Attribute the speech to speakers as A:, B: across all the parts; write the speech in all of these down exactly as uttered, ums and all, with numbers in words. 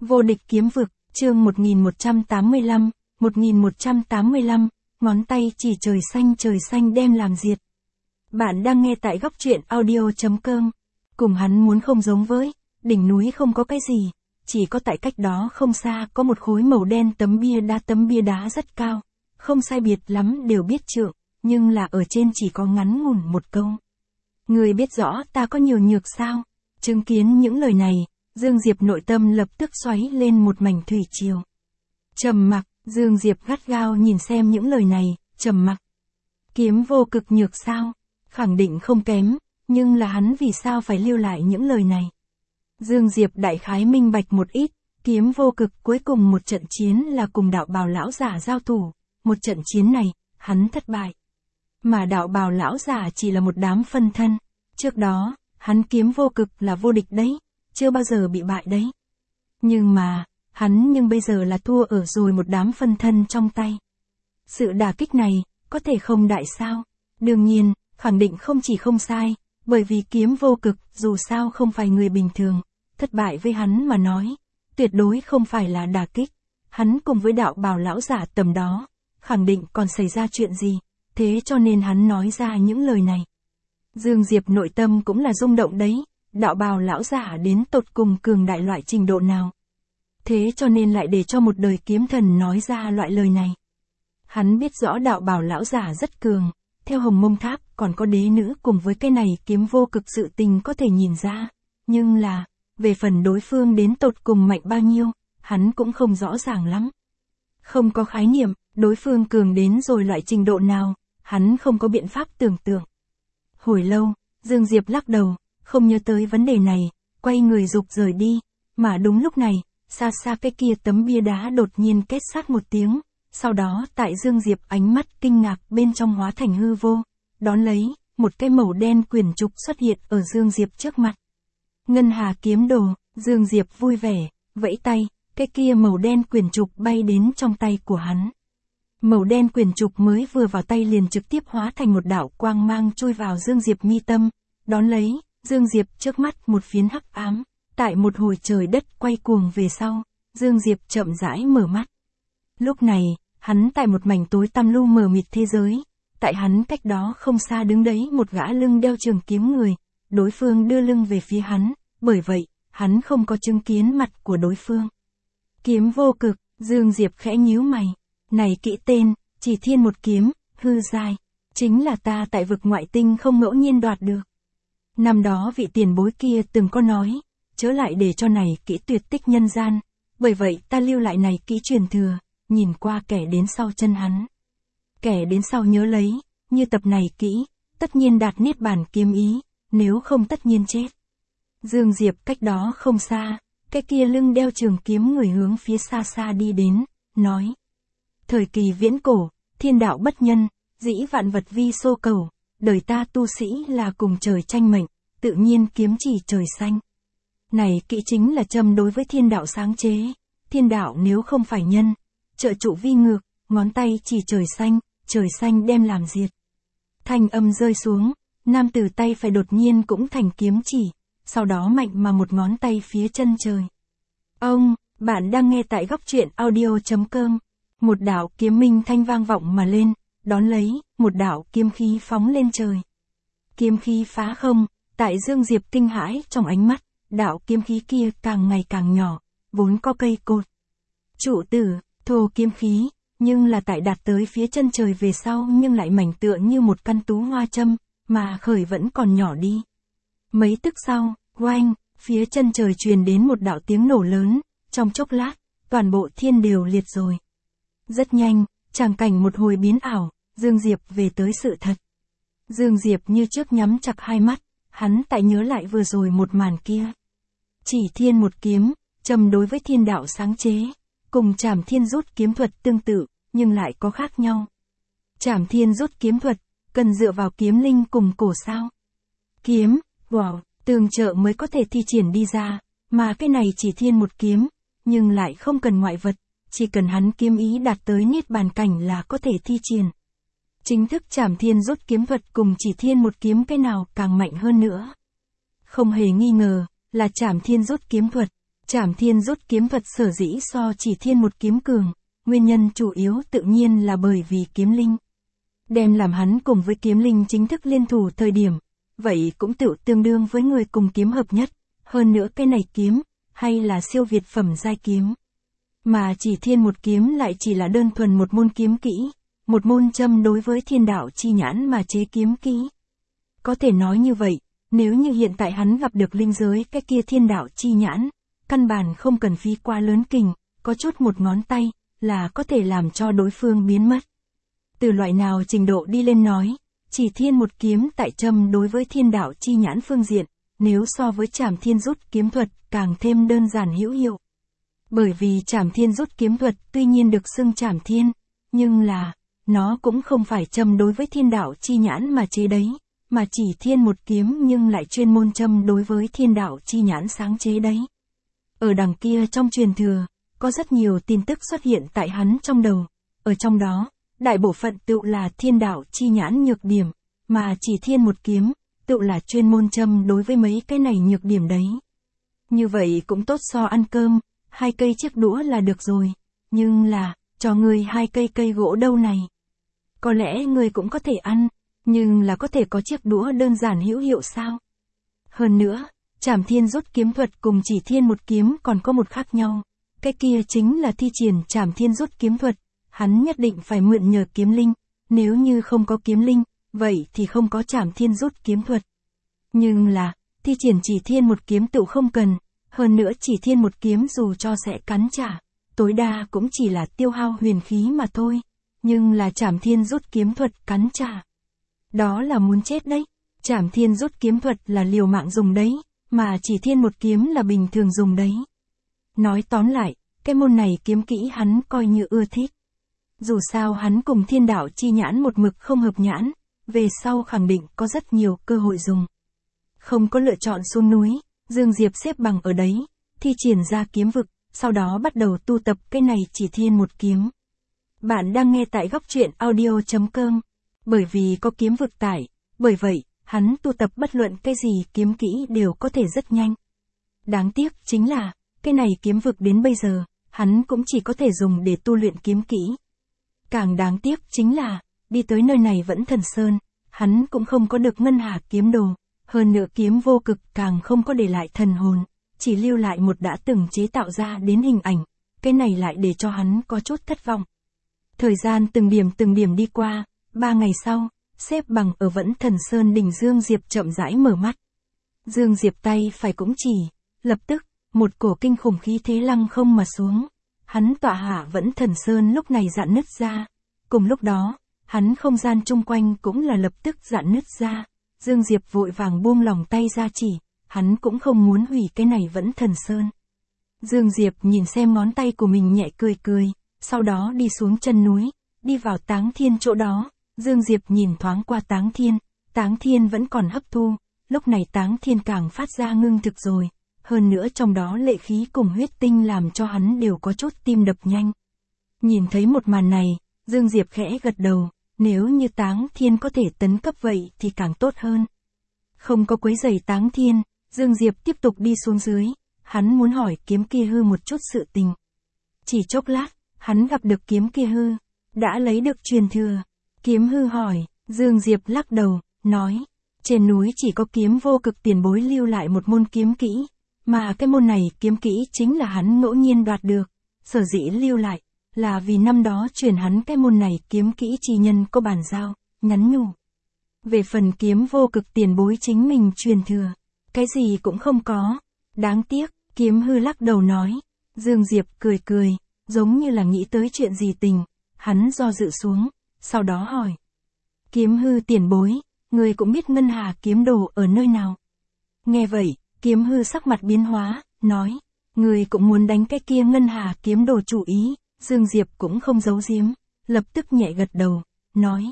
A: Vô địch kiếm vực, chương một nghìn một trăm tám mươi lăm, một nghìn một trăm tám mươi lăm, ngón tay chỉ trời xanh trời xanh đem làm diệt. Bạn đang nghe tại góc truyện audio chấm com. Cùng hắn muốn không giống với, đỉnh núi không có cái gì, chỉ có tại cách đó không xa có một khối màu đen tấm bia đá tấm bia đá rất cao, không sai biệt lắm đều biết trượng, nhưng là ở trên chỉ có ngắn ngủn một câu. Người biết rõ ta có nhiều nhược sao? Chứng kiến những lời này, Dương Diệp nội tâm lập tức xoáy lên một mảnh thủy triều. Trầm mặc, Dương Diệp gắt gao nhìn xem những lời này, trầm mặc. Kiếm vô cực nhược sao? Khẳng định không kém, nhưng là hắn vì sao phải lưu lại những lời này? Dương Diệp đại khái minh bạch một ít, kiếm vô cực cuối cùng một trận chiến là cùng đạo bào lão giả giao thủ, một trận chiến này, hắn thất bại. Mà đạo bào lão giả chỉ là một đám phân thân, trước đó, hắn kiếm vô cực là vô địch đấy, chưa bao giờ bị bại đấy. Nhưng mà, hắn nhưng bây giờ là thua ở rồi một đám phân thân trong tay. Sự đả kích này, có thể không đại sao? Đương nhiên, khẳng định không chỉ không sai, bởi vì kiếm vô cực dù sao không phải người bình thường, thất bại với hắn mà nói, tuyệt đối không phải là đả kích. Hắn cùng với đạo bào lão giả tầm đó, khẳng định còn xảy ra chuyện gì, thế cho nên hắn nói ra những lời này. Dương Diệp nội tâm cũng là rung động đấy, đạo bào lão giả đến tột cùng cường đại loại trình độ nào. Thế cho nên lại để cho một đời kiếm thần nói ra loại lời này. Hắn biết rõ đạo bào lão giả rất cường, theo Hồng Mông Tháp còn có đế nữ cùng với cái này kiếm vô cực sự tình có thể nhìn ra. Nhưng là, về phần đối phương đến tột cùng mạnh bao nhiêu, hắn cũng không rõ ràng lắm. Không có khái niệm, đối phương cường đến rồi loại trình độ nào, hắn không có biện pháp tưởng tượng. Hồi lâu, Dương Diệp lắc đầu, không nhớ tới vấn đề này, quay người dục rời đi, mà đúng lúc này, xa xa cái kia tấm bia đá đột nhiên két sát một tiếng, sau đó tại Dương Diệp ánh mắt kinh ngạc bên trong hóa thành hư vô, đón lấy, một cái màu đen quyển trục xuất hiện ở Dương Diệp trước mặt. Ngân Hà kiếm đồ, Dương Diệp vui vẻ, vẫy tay, cái kia màu đen quyển trục bay đến trong tay của hắn. Màu đen quyển trục mới vừa vào tay liền trực tiếp hóa thành một đạo quang mang chui vào Dương Diệp mi tâm, đón lấy, Dương Diệp trước mắt một phiến hắc ám, tại một hồi trời đất quay cuồng về sau, Dương Diệp chậm rãi mở mắt. Lúc này, hắn tại một mảnh tối tăm lu mờ mịt thế giới, tại hắn cách đó không xa đứng đấy một gã lưng đeo trường kiếm người, đối phương đưa lưng về phía hắn, bởi vậy, hắn không có chứng kiến mặt của đối phương. Kiếm vô cực, Dương Diệp khẽ nhíu mày, này kỹ tên, chỉ thiên một kiếm, hư dài, chính là ta tại vực ngoại tinh không ngẫu nhiên đoạt được. Năm đó vị tiền bối kia từng có nói, chớ lại để cho này kỹ tuyệt tích nhân gian, bởi vậy ta lưu lại này kỹ truyền thừa, nhìn qua kẻ đến sau chân hắn. Kẻ đến sau nhớ lấy, như tập này kỹ, tất nhiên đạt niết bàn kiếm ý, nếu không tất nhiên chết. Dương Diệp cách đó không xa, cái kia lưng đeo trường kiếm người hướng phía xa xa đi đến, nói. Thời kỳ viễn cổ, thiên đạo bất nhân, dĩ vạn vật vi xô cầu, đời ta tu sĩ là cùng trời tranh mệnh, tự nhiên kiếm chỉ trời xanh. Này kỹ chính là châm đối với thiên đạo sáng chế, thiên đạo nếu không phải nhân, trợ trụ vi ngược, ngón tay chỉ trời xanh, trời xanh đem làm diệt. Thanh âm rơi xuống, nam tử tay phải đột nhiên cũng thành kiếm chỉ, sau đó mạnh mà một ngón tay phía chân trời. Ông, bạn đang nghe tại góc truyện audio chấm com. Một đạo kiếm minh thanh vang vọng mà lên, đón lấy, một đạo kiếm khí phóng lên trời. Kiếm khí phá không, tại Dương Diệp kinh hãi trong ánh mắt, đạo kiếm khí kia càng ngày càng nhỏ, vốn có cây cột. Trụ tử, thô kiếm khí, nhưng là tại đạt tới phía chân trời về sau nhưng lại mảnh tựa như một căn tú hoa châm, mà khởi vẫn còn nhỏ đi. Mấy tức sau, oanh, phía chân trời truyền đến một đạo tiếng nổ lớn, trong chốc lát, toàn bộ thiên đều liệt rồi. Rất nhanh, tràng cảnh một hồi biến ảo, Dương Diệp về tới sự thật. Dương Diệp như trước nhắm chặt hai mắt, hắn tại nhớ lại vừa rồi một màn kia. Chỉ thiên một kiếm, châm đối với thiên đạo sáng chế, cùng Trảm Thiên rút kiếm thuật tương tự, nhưng lại có khác nhau. Trảm Thiên rút kiếm thuật, cần dựa vào kiếm linh cùng cổ sao. Kiếm, wow, tường trợ mới có thể thi triển đi ra, mà cái này chỉ thiên một kiếm, nhưng lại không cần ngoại vật. Chỉ cần hắn kiếm ý đạt tới niết bàn cảnh là có thể thi triển. Chính thức Trảm Thiên rút kiếm thuật cùng chỉ thiên một kiếm cái nào càng mạnh hơn nữa. Không hề nghi ngờ, là Trảm Thiên rút kiếm thuật. Trảm Thiên rút kiếm thuật sở dĩ so Chỉ Thiên một kiếm cường, nguyên nhân chủ yếu tự nhiên là bởi vì kiếm linh. Đem làm hắn cùng với kiếm linh chính thức liên thủ thời điểm, vậy cũng tự tương đương với người cùng kiếm hợp nhất, hơn nữa cái này kiếm, hay là siêu việt phẩm giai kiếm. Mà Chỉ Thiên một kiếm lại chỉ là đơn thuần một môn kiếm kỹ, một môn châm đối với thiên đạo chi nhãn mà chế kiếm kỹ. Có thể nói như vậy, nếu như hiện tại hắn gặp được linh giới cái kia thiên đạo chi nhãn, căn bản không cần phí quá lớn kình, có chút một ngón tay, là có thể làm cho đối phương biến mất. Từ loại nào trình độ đi lên nói, Chỉ Thiên một kiếm tại châm đối với thiên đạo chi nhãn phương diện, nếu so với Trảm Thiên rút kiếm thuật càng thêm đơn giản hữu hiệu. Bởi vì Trảm Thiên rút kiếm thuật tuy nhiên được xưng Trảm Thiên, nhưng là, nó cũng không phải châm đối với thiên đạo chi nhãn mà chế đấy, mà Chỉ Thiên một kiếm nhưng lại chuyên môn châm đối với thiên đạo chi nhãn sáng chế đấy. Ở đằng kia trong truyền thừa, có rất nhiều tin tức xuất hiện tại hắn trong đầu, ở trong đó, đại bộ phận tự là thiên đạo chi nhãn nhược điểm, mà Chỉ Thiên một kiếm, tự là chuyên môn châm đối với mấy cái này nhược điểm đấy. Như vậy cũng tốt so ăn cơm, hai cây chiếc đũa là được rồi, nhưng là, cho ngươi hai cây cây gỗ đâu này. Có lẽ ngươi cũng có thể ăn, nhưng là có thể có chiếc đũa đơn giản hữu hiệu sao? Hơn nữa, Trảm Thiên rút kiếm thuật cùng Chỉ Thiên một kiếm còn có một khác nhau, cái kia chính là thi triển Trảm Thiên rút kiếm thuật, hắn nhất định phải mượn nhờ kiếm linh, nếu như không có kiếm linh, vậy thì không có Trảm Thiên rút kiếm thuật. Nhưng là, thi triển Chỉ Thiên một kiếm tự không cần, hơn nữa Chỉ Thiên một kiếm dù cho sẽ cắn trả, tối đa cũng chỉ là tiêu hao huyền khí mà thôi, nhưng là Trảm Thiên rút kiếm thuật cắn trả. Đó là muốn chết đấy, Trảm Thiên rút kiếm thuật là liều mạng dùng đấy, mà Chỉ Thiên một kiếm là bình thường dùng đấy. Nói tóm lại, cái môn này kiếm kỹ hắn coi như ưa thích. Dù sao hắn cùng thiên đạo chi nhãn một mực không hợp nhãn, về sau khẳng định có rất nhiều cơ hội dùng. Không có lựa chọn xuống núi, Dương Diệp xếp bằng ở đấy, thi triển ra kiếm vực, sau đó bắt đầu tu tập cái này Chỉ Thiên một kiếm. Bạn đang nghe tại góc truyện audio chấm com. Bởi vì có kiếm vực tải, bởi vậy, hắn tu tập bất luận cái gì kiếm kỹ đều có thể rất nhanh. Đáng tiếc chính là, cái này kiếm vực đến bây giờ, hắn cũng chỉ có thể dùng để tu luyện kiếm kỹ. Càng đáng tiếc chính là, đi tới nơi này vẫn thần sơn, hắn cũng không có được ngân hà kiếm đồ, hơn nữa kiếm vô cực càng không có để lại thần hồn, chỉ lưu lại một đã từng chế tạo ra đến hình ảnh, cái này lại để cho hắn có chút thất vọng. Thời gian từng điểm từng điểm đi qua, ba ngày sau, xếp bằng ở vẫn thần sơn đỉnh Dương Diệp chậm rãi mở mắt. Dương Diệp tay phải cũng chỉ, lập tức, một cổ kinh khủng khí thế lăng không mà xuống. Hắn tọa hạ vẫn thần sơn lúc này rạn nứt ra. Cùng lúc đó, hắn không gian chung quanh cũng là lập tức rạn nứt ra. Dương Diệp vội vàng buông lòng tay ra chỉ, hắn cũng không muốn hủy cái này vẫn thần sơn. Dương Diệp nhìn xem ngón tay của mình nhẹ cười cười, sau đó đi xuống chân núi, đi vào Táng Thiên chỗ đó. Dương Diệp nhìn thoáng qua Táng Thiên, Táng Thiên vẫn còn hấp thu, lúc này Táng Thiên càng phát ra ngưng thực rồi, hơn nữa trong đó lệ khí cùng huyết tinh làm cho hắn đều có chút tim đập nhanh. Nhìn thấy một màn này, Dương Diệp khẽ gật đầu, nếu như Táng Thiên có thể tấn cấp vậy thì càng tốt hơn. Không có quấy rầy Táng Thiên, Dương Diệp tiếp tục đi xuống dưới, hắn muốn hỏi kiếm kia hư một chút sự tình. Chỉ chốc lát, hắn gặp được kiếm kia hư, đã lấy được truyền thừa. Kiếm hư hỏi, Dương Diệp lắc đầu, nói, trên núi chỉ có kiếm vô cực tiền bối lưu lại một môn kiếm kỹ, mà cái môn này kiếm kỹ chính là hắn ngẫu nhiên đoạt được, sở dĩ lưu lại, là vì năm đó truyền hắn cái môn này kiếm kỹ chi nhân có bàn giao, nhắn nhủ. Về phần kiếm vô cực tiền bối chính mình truyền thừa, cái gì cũng không có, đáng tiếc, kiếm hư lắc đầu nói, Dương Diệp cười cười, giống như là nghĩ tới chuyện gì tình, hắn do dự xuống. Sau đó hỏi. Kiếm hư tiền bối, người cũng biết ngân hà kiếm đồ ở nơi nào. Nghe vậy, kiếm hư sắc mặt biến hóa, nói. Người cũng muốn đánh cái kia ngân hà kiếm đồ chủ ý. Dương Diệp cũng không giấu giếm, lập tức nhẹ gật đầu, nói.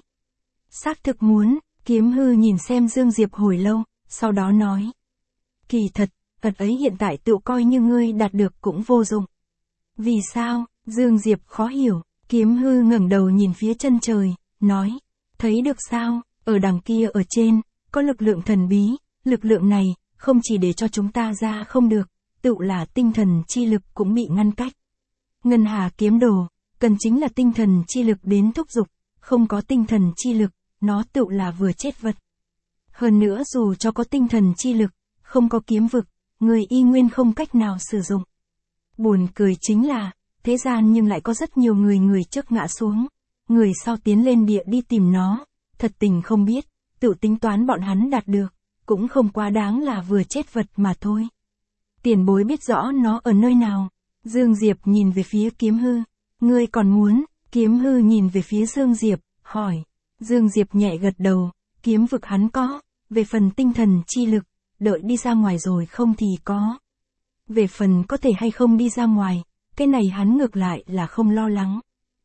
A: Xác thực muốn, kiếm hư nhìn xem Dương Diệp hồi lâu, sau đó nói. Kỳ thật, vật ấy hiện tại tự coi như ngươi đạt được cũng vô dụng. Vì sao? Dương Diệp khó hiểu. Kiếm hư ngẩng đầu nhìn phía chân trời, nói, thấy được sao, ở đằng kia ở trên, có lực lượng thần bí, lực lượng này, không chỉ để cho chúng ta ra không được, tự là tinh thần chi lực cũng bị ngăn cách. Ngân hà kiếm đồ, cần chính là tinh thần chi lực đến thúc giục, không có tinh thần chi lực, nó tự là vừa chết vật. Hơn nữa dù cho có tinh thần chi lực, không có kiếm vực, người y nguyên không cách nào sử dụng. Buồn cười chính là, thế gian nhưng lại có rất nhiều người người trước ngã xuống, người sau tiến lên địa đi tìm nó, thật tình không biết, tự tính toán bọn hắn đạt được, cũng không quá đáng là vừa chết vật mà thôi. Tiền bối biết rõ nó ở nơi nào. Dương Diệp nhìn về phía Kiếm Hư. Ngươi còn muốn? Kiếm Hư nhìn về phía Dương Diệp, hỏi. Dương Diệp nhẹ gật đầu, kiếm vực hắn có, về phần tinh thần chi lực, đợi đi ra ngoài rồi không thì có. Về phần có thể hay không đi ra ngoài, cái này hắn ngược lại là không lo lắng.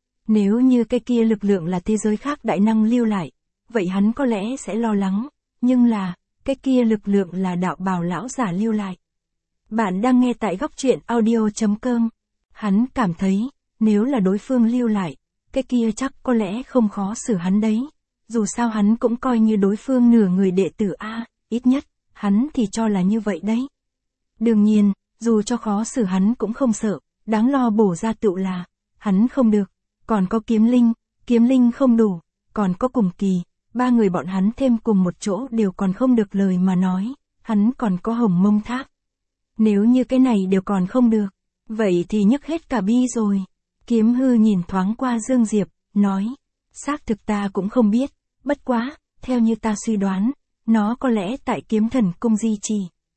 A: Nếu như cái kia lực lượng là thế giới khác đại năng lưu lại, vậy hắn có lẽ sẽ lo lắng, nhưng là, cái kia lực lượng là đạo bào lão giả lưu lại. Bạn đang nghe tại góc truyện audio chấm com. Hắn cảm thấy, nếu là đối phương lưu lại, cái kia chắc có lẽ không khó xử hắn đấy. Dù sao hắn cũng coi như đối phương nửa người đệ tử A, ít nhất, hắn thì cho là như vậy đấy. Đương nhiên, dù cho khó xử hắn cũng không sợ, đáng lo bổ ra tựu là, hắn không được, còn có kiếm linh, kiếm linh không đủ, còn có cùng kỳ, ba người bọn hắn thêm cùng một chỗ đều còn không được lời mà nói, hắn còn có hồng mông tháp. Nếu như cái này đều còn không được, vậy thì nhức hết cả bi rồi. Kiếm Hư nhìn thoáng qua Dương Diệp, nói, xác thực ta cũng không biết, bất quá, theo như ta suy đoán, nó có lẽ tại Kiếm Thần Cung di trì.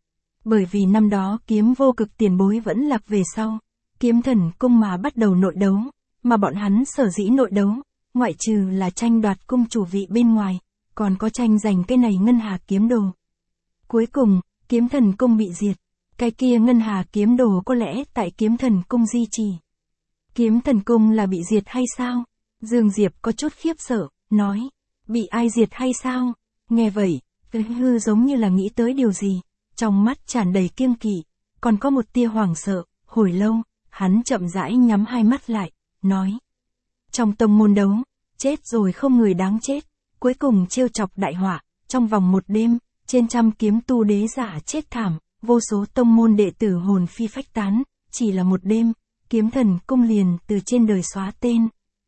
A: Bởi vì năm đó kiếm vô cực tiền bối vẫn lạc về sau, Kiếm Thần Cung mà bắt đầu nội đấu, mà bọn hắn sở dĩ nội đấu, ngoại trừ là tranh đoạt cung chủ vị bên ngoài, còn có tranh giành cái này ngân hà kiếm đồ. Cuối cùng, Kiếm Thần Cung bị diệt, cái kia ngân hà kiếm đồ có lẽ tại Kiếm Thần Cung di trì. Kiếm Thần Cung là bị diệt hay sao? Dương Diệp có chút khiếp sợ, nói, bị ai diệt hay sao? Nghe vậy, Cái Hư giống như là nghĩ tới điều gì, trong mắt tràn đầy kiêng kỵ, còn có một tia hoảng sợ, hồi lâu, hắn chậm rãi nhắm hai mắt lại, nói. Trong tông môn đấu, chết rồi không người đáng chết, cuối cùng trêu chọc đại họa, trong vòng một đêm, trên trăm kiếm tu đế giả chết thảm, vô số tông môn đệ tử hồn phi phách tán, chỉ là một đêm, Kiếm Thần Cung liền từ trên đời xóa tên.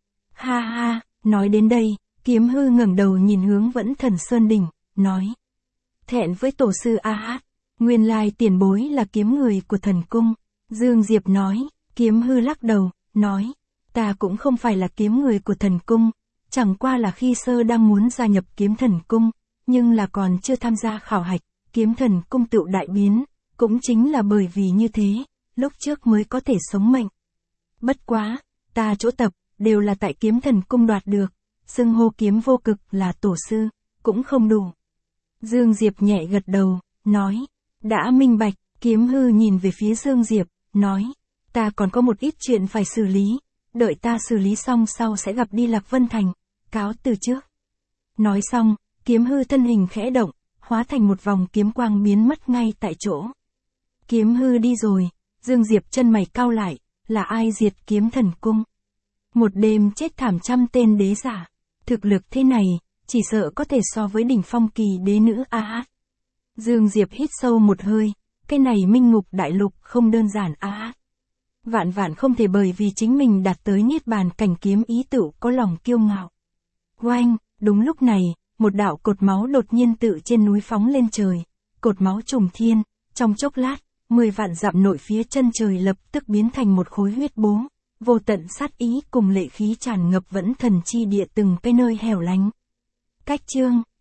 A: Ha ha, nói đến đây, Kiếm Hư ngẩng đầu nhìn hướng Vẫn Thần Sơn đỉnh, nói. Thẹn với tổ sư A Hát, nguyên lai tiền bối là kiếm người của thần cung. Dương Diệp nói, Kiếm Hư lắc đầu, nói, ta cũng không phải là kiếm người của thần cung, chẳng qua là khi sơ đang muốn gia nhập Kiếm Thần Cung, nhưng là còn chưa tham gia khảo hạch, Kiếm Thần Cung tựu đại biến, cũng chính là bởi vì như thế, lúc trước mới có thể sống mệnh. Bất quá, ta chỗ tập, đều là tại Kiếm Thần Cung đoạt được, xưng hô kiếm vô cực là tổ sư, cũng không đủ. Dương Diệp nhẹ gật đầu, nói, đã minh bạch. Kiếm Hư nhìn về phía Dương Diệp, nói, ta còn có một ít chuyện phải xử lý, đợi ta xử lý xong sau sẽ gặp đi Lạc Vân Thành, cáo từ trước. Nói xong, Kiếm Hư thân hình khẽ động, hóa thành một vòng kiếm quang biến mất ngay tại chỗ. Kiếm Hư đi rồi, Dương Diệp chân mày cau lại, là ai diệt Kiếm Thần Cung? Một đêm chết thảm trăm tên đế giả, thực lực thế này, chỉ sợ có thể so với đỉnh phong kỳ đế nữ A Hát. Dương Diệp hít sâu một hơi, cái này minh ngục đại lục không đơn giản A Hát. Vạn vạn không thể bởi vì chính mình đạt tới niết bàn cảnh kiếm ý tựu có lòng kiêu ngạo. Oanh, đúng lúc này, một đạo cột máu đột nhiên tự trên núi phóng lên trời, cột máu trùng thiên, trong chốc lát, mười vạn dặm nội phía chân trời lập tức biến thành một khối huyết bố, vô tận sát ý cùng lệ khí tràn ngập Vẫn Thần chi địa từng cái nơi hẻo lánh. Cách chương